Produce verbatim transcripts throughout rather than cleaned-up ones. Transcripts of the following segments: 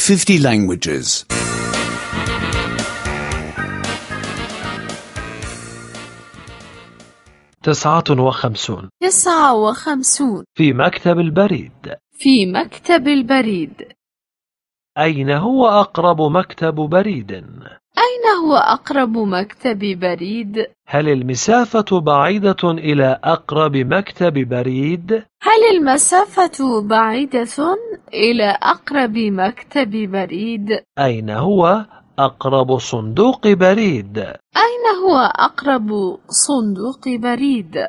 fifty languages. تسعة وخمسون. تسعة وخمسون. في مكتب البريد. في مكتب البريد. أين هو أقرب مكتب بريد؟ أين هو أقرب مكتب بريد؟ هل المسافة بعيدة إلى أقرب مكتب بريد؟ هل المسافة بعيدة إلى أقرب مكتب بريد؟ أين هو أقرب صندوق بريد؟ أين هو أقرب صندوق بريد؟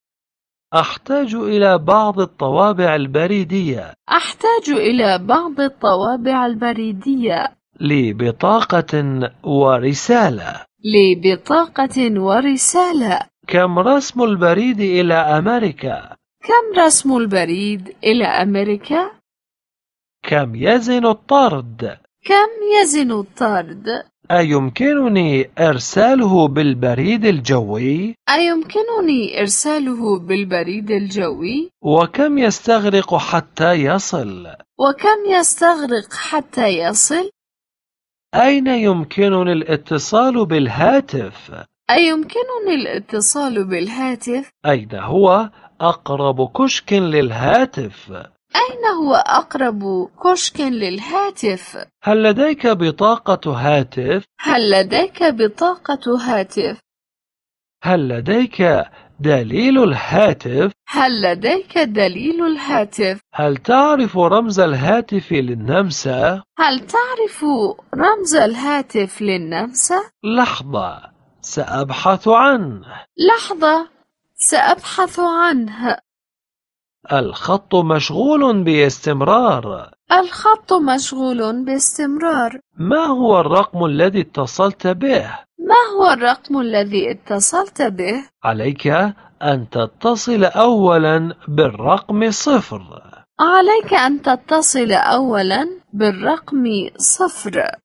أحتاج إلى بعض الطوابع البريدية. أحتاج إلى بعض الطوابع البريدية. لي بطاقة ورسالة. لي بطاقة ورسالة. كم رسم البريد إلى أمريكا؟ كم رسم البريد إلى أمريكا؟ كم يزن الطرد؟ كم يزن الطرد؟ أيمكنني إرساله بالبريد الجوي؟ أيمكنني إرساله بالبريد الجوي؟ وكم يستغرق حتى يصل؟ وكم يستغرق حتى يصل؟ أين يمكنني الاتصال بالهاتف؟ أيمكنني الاتصال بالهاتف؟ أين هو أقرب كشك للهاتف؟ أين هو أقرب كشك للهاتف؟ هل لديك بطاقة هاتف؟ هل لديك بطاقة هاتف؟ هل لديك دليل الهاتف؟ هل لديك دليل الهاتف؟ هل تعرف رمز الهاتف للنمسا؟ هل تعرف رمز الهاتف للنمسا؟ لحظة، سأبحث عنه. لحظة، سأبحث عنه. الخط مشغول باستمرار. الخط مشغول باستمرار. ما هو الرقم الذي اتصلت به؟ ما هو الرقم الذي اتصلت به؟ عليك أن تتصل أولا بالرقم صفر. عليك أن تتصل أولا بالرقم صفر.